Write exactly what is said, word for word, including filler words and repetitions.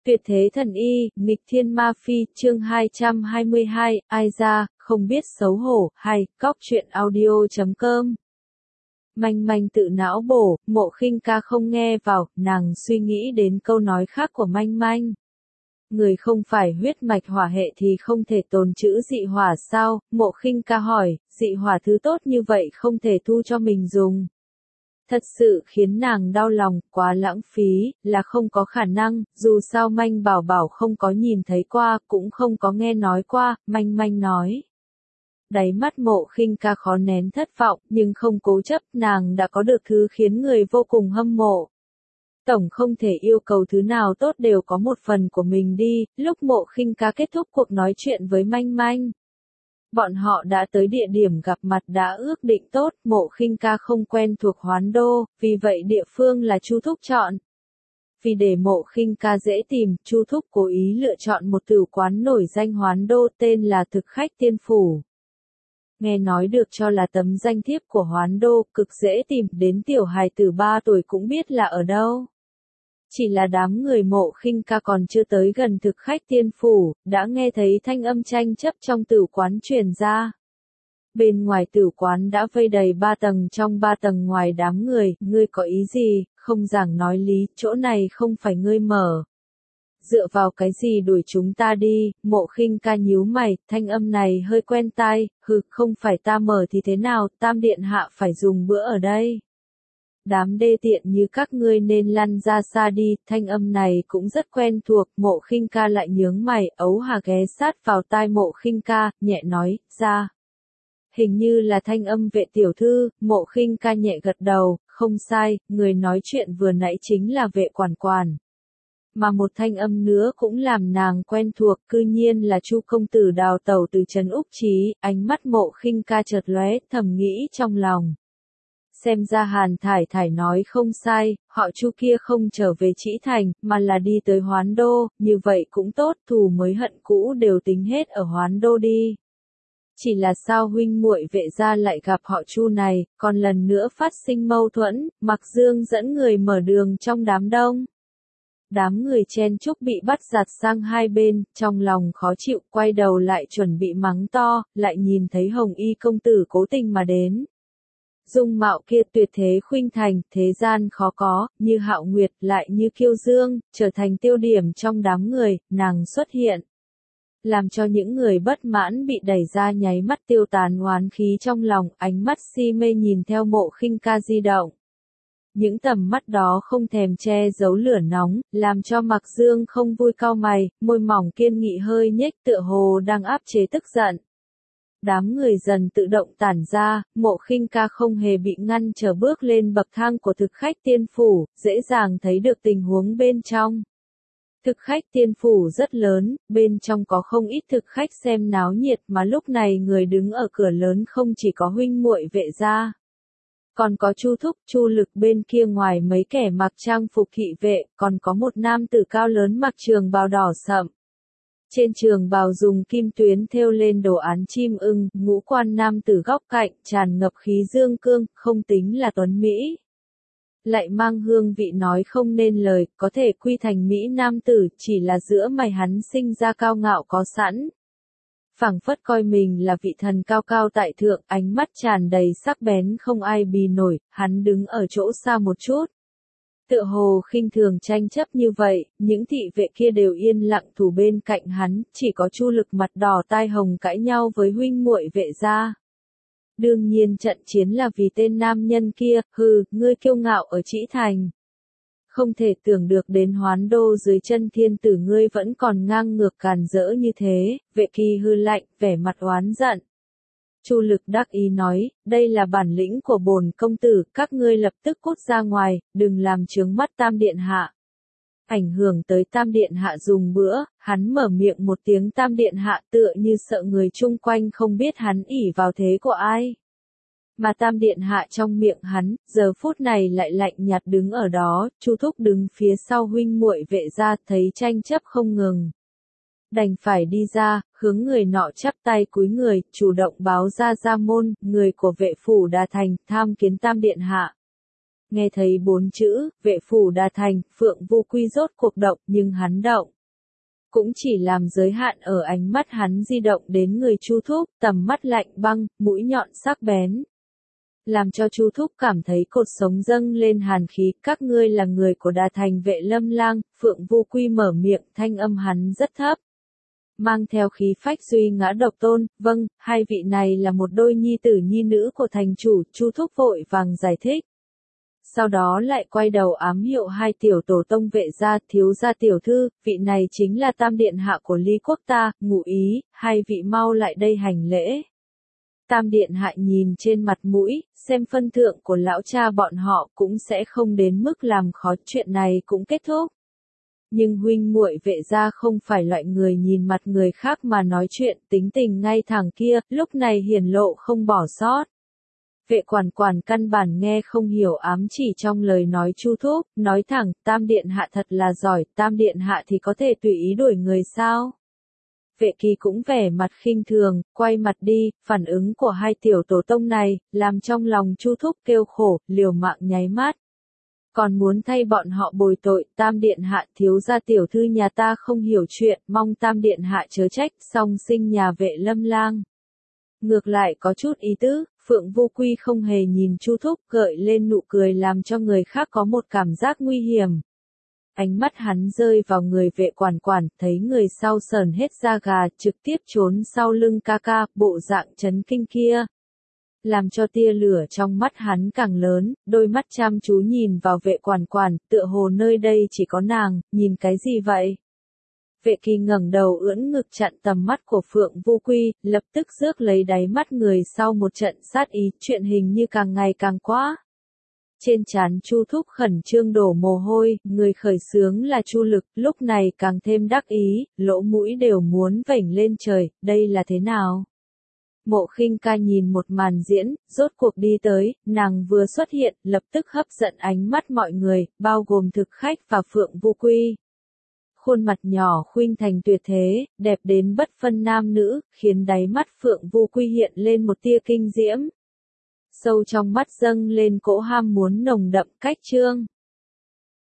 Tuyệt thế thần y, nghịch thiên ma phi, chương hai trăm hai mươi hai, ai ra, không biết xấu hổ, hay, cóc truyện audio chấm com. Manh manh tự não bổ, Mộ Khinh Ca không nghe vào, nàng suy nghĩ đến câu nói khác của manh manh. Người không phải huyết mạch hỏa hệ thì không thể tồn trữ dị hỏa sao? Mộ Khinh Ca hỏi, dị hỏa thứ tốt như vậy không thể thu cho mình dùng. Thật sự khiến nàng đau lòng, quá lãng phí, là không có khả năng, dù sao manh bảo bảo không có nhìn thấy qua, cũng không có nghe nói qua, manh manh nói. Đáy mắt Mộ Khinh Ca khó nén thất vọng, nhưng không cố chấp, nàng đã có được thứ khiến người vô cùng hâm mộ. Tổng không thể yêu cầu thứ nào tốt đều có một phần của mình đi, lúc Mộ Khinh Ca kết thúc cuộc nói chuyện với manh manh. Bọn họ đã tới địa điểm gặp mặt đã ước định tốt, Mộ Khinh Ca không quen thuộc Hoán Đô, vì vậy địa phương là Chu Thúc chọn. Vì để Mộ Khinh Ca dễ tìm, Chu Thúc cố ý lựa chọn một tử quán nổi danh Hoán Đô tên là Thực Khách Tiên Phủ. Nghe nói được cho là tấm danh thiếp của Hoán Đô, cực dễ tìm, đến tiểu hài tử ba tuổi cũng biết là ở đâu. Chỉ là đám người Mộ Khinh Ca còn chưa tới gần Thực Khách Tiên Phủ, đã nghe thấy thanh âm tranh chấp trong tử quán truyền ra. Bên ngoài tử quán đã vây đầy ba tầng trong ba tầng ngoài đám người, ngươi có ý gì, không giảng nói lý, chỗ này không phải ngươi mở. Dựa vào cái gì đuổi chúng ta đi, Mộ Khinh Ca nhíu mày, thanh âm này hơi quen tai, hừ, không phải ta mở thì thế nào, Tam Điện Hạ phải dùng bữa ở đây. Đám đê tiện như các ngươi nên lăn ra xa đi, thanh âm này cũng rất quen thuộc, Mộ Khinh Ca lại nhướng mày, ấu hà ghé sát vào tai Mộ Khinh Ca, nhẹ nói, ra. Hình như là thanh âm Vệ tiểu thư, Mộ Khinh Ca nhẹ gật đầu, không sai, người nói chuyện vừa nãy chính là Vệ quản quản. Mà một thanh âm nữa cũng làm nàng quen thuộc, cư nhiên là Chu công tử đào tẩu từ trấn Úc Chí, ánh mắt Mộ Khinh Ca chợt lóe, thầm nghĩ trong lòng. Xem ra Hàn Thải Thải nói không sai, họ Chu kia không trở về Trĩ Thành, mà là đi tới Hoán Đô, như vậy cũng tốt, thù mới hận cũ đều tính hết ở Hoán Đô đi. Chỉ là sao huynh muội Vệ gia lại gặp họ Chu này, còn lần nữa phát sinh mâu thuẫn, Mặc Dương dẫn người mở đường trong đám đông. Đám người chen chúc bị bắt giạt sang hai bên, trong lòng khó chịu, quay đầu lại chuẩn bị mắng to, lại nhìn thấy Hồng Y công tử cố tình mà đến. Dung mạo kia tuyệt thế khuynh thành, thế gian khó có, như Hạo Nguyệt lại như Kiêu Dương, trở thành tiêu điểm trong đám người, nàng xuất hiện. Làm cho những người bất mãn bị đẩy ra nháy mắt tiêu tán oán khí trong lòng, ánh mắt si mê nhìn theo Mộ Khinh Ca di động. Những tầm mắt đó không thèm che giấu lửa nóng, làm cho Mặc Dương không vui cau mày, môi mỏng kiên nghị hơi nhếch tựa hồ đang áp chế tức giận. Đám người dần tự động tản ra, Mộ Khinh Ca không hề bị ngăn trở bước lên bậc thang của Thực Khách Tiên Phủ, dễ dàng thấy được tình huống bên trong. Thực Khách Tiên Phủ rất lớn, bên trong có không ít thực khách xem náo nhiệt mà lúc này người đứng ở cửa lớn không chỉ có huynh muội Vệ gia. Còn có Chu Thúc, Chu Lực bên kia ngoài mấy kẻ mặc trang phục thị vệ, còn có một nam tử cao lớn mặc trường bào đỏ sậm. Trên trường bào dùng kim tuyến thêu lên đồ án chim ưng, ngũ quan nam tử góc cạnh, tràn ngập khí dương cương, không tính là tuấn Mỹ. Lại mang hương vị nói không nên lời, có thể quy thành Mỹ nam tử, chỉ là giữa mày hắn sinh ra cao ngạo có sẵn. Phảng phất coi mình là vị thần cao cao tại thượng, ánh mắt tràn đầy sắc bén không ai bì nổi, hắn đứng ở chỗ xa một chút. Tựa hồ khinh thường tranh chấp như vậy, những thị vệ kia đều yên lặng thủ bên cạnh hắn, chỉ có Chu Lực mặt đỏ tai hồng cãi nhau với huynh muội Vệ gia. Đương nhiên trận chiến là vì tên nam nhân kia, hừ, ngươi kiêu ngạo ở Trĩ Thành. Không thể tưởng được đến Hoán Đô dưới chân thiên tử ngươi vẫn còn ngang ngược càn rỡ như thế, Vệ Kỳ hư lạnh, vẻ mặt oán giận. Chu Lực đắc ý nói, đây là bản lĩnh của bổn công tử, các ngươi lập tức cút ra ngoài, đừng làm chướng mắt Tam Điện Hạ. Ảnh hưởng tới Tam Điện Hạ dùng bữa, hắn mở miệng một tiếng Tam Điện Hạ tựa như sợ người chung quanh không biết hắn ỷ vào thế của ai. Mà Tam Điện Hạ trong miệng hắn, giờ phút này lại lạnh nhạt đứng ở đó, Chu Thúc đứng phía sau huynh muội Vệ gia thấy tranh chấp không ngừng. Đành phải đi ra, hướng người nọ chắp tay cúi người, chủ động báo ra ra môn, người của Vệ phủ đã thành, tham kiến Tam Điện Hạ. Nghe thấy bốn chữ, vệ phủ Đà Thành, Phượng Vô Quy rốt cuộc động, nhưng hắn động cũng chỉ làm giới hạn ở ánh mắt hắn di động đến người Chu Thúc, tầm mắt lạnh băng, mũi nhọn sắc bén. Làm cho Chu Thúc cảm thấy cột sống dâng lên hàn khí, các ngươi là người của Đà Thành Vệ Lâm Lang, Phượng Vô Quy mở miệng, thanh âm hắn rất thấp. Mang theo khí phách duy ngã độc tôn, vâng, hai vị này là một đôi nhi tử nhi nữ của thành chủ, Chu Thúc vội vàng giải thích. Sau đó lại quay đầu ám hiệu hai tiểu tổ tông vệ gia, thiếu gia tiểu thư, vị này chính là tam điện hạ của Lý quốc ta, ngụ ý, hai vị mau lại đây hành lễ. Tam điện hạ nhìn trên mặt mũi, xem phân thượng của lão cha bọn họ cũng sẽ không đến mức làm khó, chuyện này cũng kết thúc. Nhưng huynh muội vệ gia không phải loại người nhìn mặt người khác mà nói chuyện, tính tình ngay thẳng kia, lúc này hiển lộ không bỏ sót. Vệ quản quản căn bản nghe không hiểu ám chỉ trong lời nói Chu Thúc, nói thẳng, tam điện hạ thật là giỏi, tam điện hạ thì có thể tùy ý đuổi người sao? Vệ kỳ cũng vẻ mặt khinh thường, quay mặt đi, phản ứng của hai tiểu tổ tông này, làm trong lòng Chu Thúc kêu khổ, liều mạng nháy mắt. Còn muốn thay bọn họ bồi tội, tam điện hạ thiếu gia tiểu thư nhà ta không hiểu chuyện, mong tam điện hạ chớ trách, song sinh nhà Vệ Lâm Lang. Ngược lại có chút ý tứ, Phượng Vô Quy không hề nhìn Chu Thúc, gợi lên nụ cười làm cho người khác có một cảm giác nguy hiểm. Ánh mắt hắn rơi vào người vệ quản quản, thấy người sau sờn hết da gà, trực tiếp trốn sau lưng ca ca, bộ dạng chấn kinh kia. Làm cho tia lửa trong mắt hắn càng lớn, đôi mắt chăm chú nhìn vào vệ quản quản, tựa hồ nơi đây chỉ có nàng, nhìn cái gì vậy? Vệ kỳ ngẩng đầu ưỡn ngực chặn tầm mắt của Phượng Vô Quy, lập tức rước lấy đáy mắt người sau một trận sát ý, chuyện hình như càng ngày càng quá. Trên trán Chu Thúc khẩn trương đổ mồ hôi, người khởi xướng là Chu Lực, lúc này càng thêm đắc ý, lỗ mũi đều muốn vểnh lên trời, đây là thế nào? Mộ Khinh Ca nhìn một màn diễn, rốt cuộc đi tới, nàng vừa xuất hiện, lập tức hấp dẫn ánh mắt mọi người, bao gồm thực khách và Phượng Vô Quy. Khuôn mặt nhỏ khuynh thành tuyệt thế, đẹp đến bất phân nam nữ, khiến đáy mắt Phượng Vô Quy hiện lên một tia kinh diễm. Sâu trong mắt dâng lên cỗ ham muốn nồng đậm cách trương.